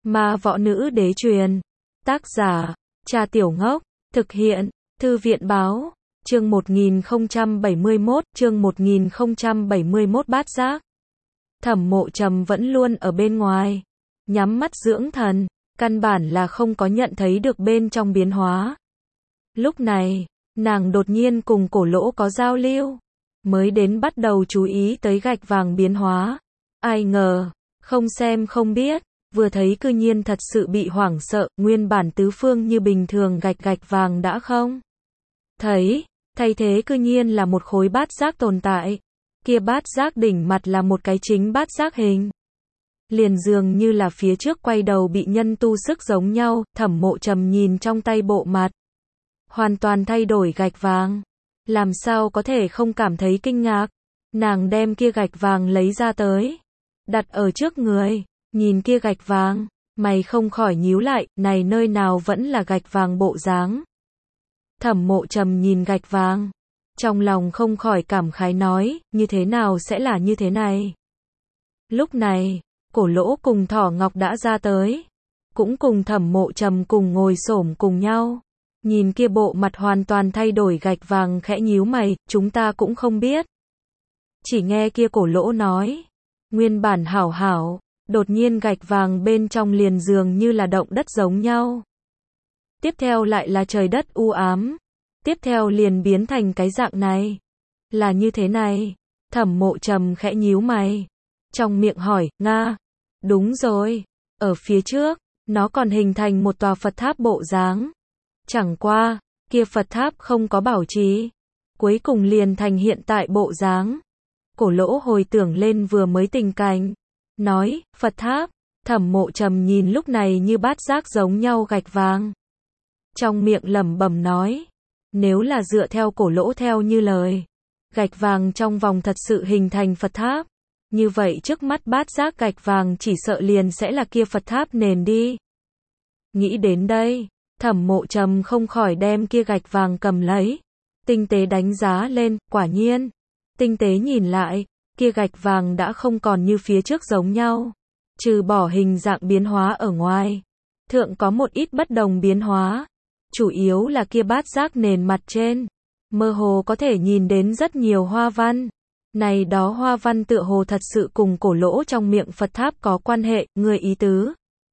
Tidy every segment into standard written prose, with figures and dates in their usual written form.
Ma võ nữ đế truyền. Tác giả, Cha Tiểu Ngốc. Thực hiện, Thư viện báo. Chương 1071, bát giác. Thẩm Mộ Trầm vẫn luôn ở bên ngoài, nhắm mắt dưỡng thần, căn bản là không có nhận thấy được bên trong biến hóa. Lúc này, nàng đột nhiên cùng Cổ Lỗ có giao lưu, mới đến bắt đầu chú ý tới gạch vàng biến hóa. Ai ngờ, không xem không biết, vừa thấy cư nhiên thật sự bị hoảng sợ, nguyên bản tứ phương như bình thường gạch vàng đã không thấy, thay thế cư nhiên là một khối bát giác tồn tại. Kia bát giác đỉnh mặt là một cái chính bát giác hình. Liền dường như là phía trước quay đầu bị nhân tu sức giống nhau. Thẩm Mộ Trầm nhìn trong tay bộ mặt hoàn toàn thay đổi gạch vàng, làm sao có thể không cảm thấy kinh ngạc. Nàng đem kia gạch vàng lấy ra tới, đặt ở trước người, nhìn kia gạch vàng, mày không khỏi nhíu lại, này nơi nào vẫn là gạch vàng bộ dáng. Thẩm Mộ Trầm nhìn gạch vàng, trong lòng không khỏi cảm khái nói, như thế nào sẽ là như thế này. Lúc này, Cổ Lỗ cùng Thỏ Ngọc đã ra tới, cũng cùng Thẩm Mộ Trầm cùng ngồi xổm cùng nhau, nhìn kia bộ mặt hoàn toàn thay đổi gạch vàng khẽ nhíu mày, chúng ta cũng không biết. Chỉ nghe kia Cổ Lỗ nói, nguyên bản hảo hảo, đột nhiên gạch vàng bên trong liền dường như là động đất giống nhau. Tiếp theo lại là trời đất u ám, tiếp theo liền biến thành cái dạng này. Là như thế này. Thẩm Mộ Trầm khẽ nhíu mày, trong miệng hỏi, Nga, đúng rồi, ở phía trước, nó còn hình thành một tòa Phật tháp bộ dáng. Chẳng qua, kia Phật tháp không có bảo trì, cuối cùng liền thành hiện tại bộ dáng. Cổ Lỗ hồi tưởng lên vừa mới tình cảnh, nói, Phật tháp. Thẩm Mộ Trầm nhìn lúc này như bát giác giống nhau gạch vàng, trong miệng lẩm bẩm nói, nếu là dựa theo Cổ Lỗ theo như lời, gạch vàng trong vòng thật sự hình thành Phật tháp, như vậy trước mắt bát giác gạch vàng chỉ sợ liền sẽ là kia Phật tháp nền đi. Nghĩ đến đây, Thẩm Mộ Trầm không khỏi đem kia gạch vàng cầm lấy, tinh tế đánh giá lên, quả nhiên, tinh tế nhìn lại, kia gạch vàng đã không còn như phía trước giống nhau, trừ bỏ hình dạng biến hóa ở ngoài, thượng có một ít bất đồng biến hóa, chủ yếu là kia bát giác nền mặt trên, mơ hồ có thể nhìn đến rất nhiều hoa văn. Này đó hoa văn tựa hồ thật sự cùng Cổ Lỗ trong miệng Phật tháp có quan hệ, người ý tứ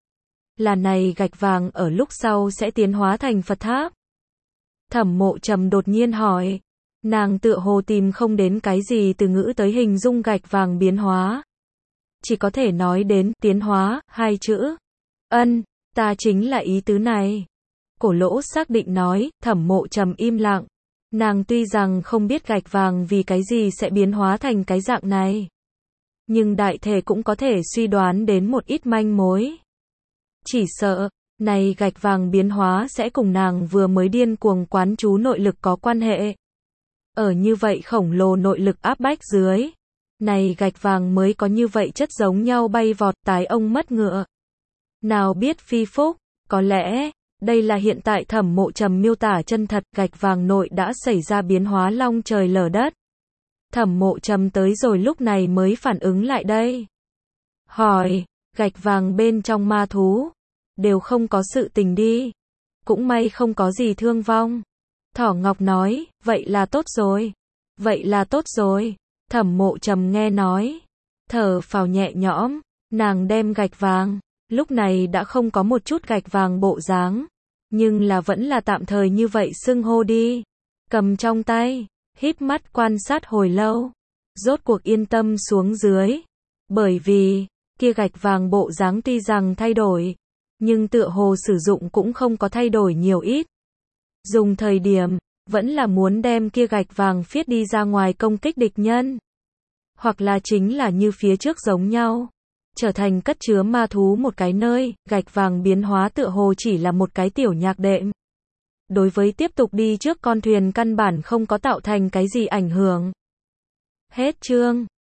là này gạch vàng ở lúc sau sẽ tiến hóa thành Phật tháp. Thẩm Mộ Trầm đột nhiên hỏi, nàng tựa hồ tìm không đến cái gì từ ngữ tới hình dung gạch vàng biến hóa, chỉ có thể nói đến tiến hóa hai chữ. Ân, ta chính là ý tứ này. Cổ Lỗ xác định nói. Thẩm Mộ Trầm im lặng. Nàng tuy rằng không biết gạch vàng vì cái gì sẽ biến hóa thành cái dạng này, nhưng đại thể cũng có thể suy đoán đến một ít manh mối. Chỉ sợ, này gạch vàng biến hóa sẽ cùng nàng vừa mới điên cuồng quán chú nội lực có quan hệ. Ở như vậy khổng lồ nội lực áp bách dưới, này gạch vàng mới có như vậy chất giống nhau bay vọt tái ông mất ngựa. Nào biết phi phúc, có lẽ đây là hiện tại Thẩm Mộ Trầm miêu tả chân thật, gạch vàng nội đã xảy ra biến hóa long trời lở đất. Thẩm Mộ Trầm tới rồi lúc này mới phản ứng lại đây. Hỏi, gạch vàng bên trong ma thú, đều không có sự tình đi. Cũng may không có gì thương vong. Thỏ Ngọc nói, vậy là tốt rồi. Vậy là tốt rồi. Thẩm Mộ Trầm nghe nói, thở phào nhẹ nhõm, nàng đem gạch vàng, lúc này đã không có một chút gạch vàng bộ dáng, nhưng là vẫn là tạm thời như vậy xưng hô đi. Cầm trong tay, híp mắt quan sát hồi lâu, rốt cuộc yên tâm xuống dưới. Bởi vì, kia gạch vàng bộ dáng tuy rằng thay đổi, nhưng tựa hồ sử dụng cũng không có thay đổi nhiều ít. Dùng thời điểm, vẫn là muốn đem kia gạch vàng phiết đi ra ngoài công kích địch nhân. Hoặc là chính là như phía trước giống nhau, trở thành cất chứa ma thú một cái nơi, gạch vàng biến hóa tựa hồ chỉ là một cái tiểu nhạc đệm. Đối với tiếp tục đi trước con thuyền căn bản không có tạo thành cái gì ảnh hưởng. Hết chương.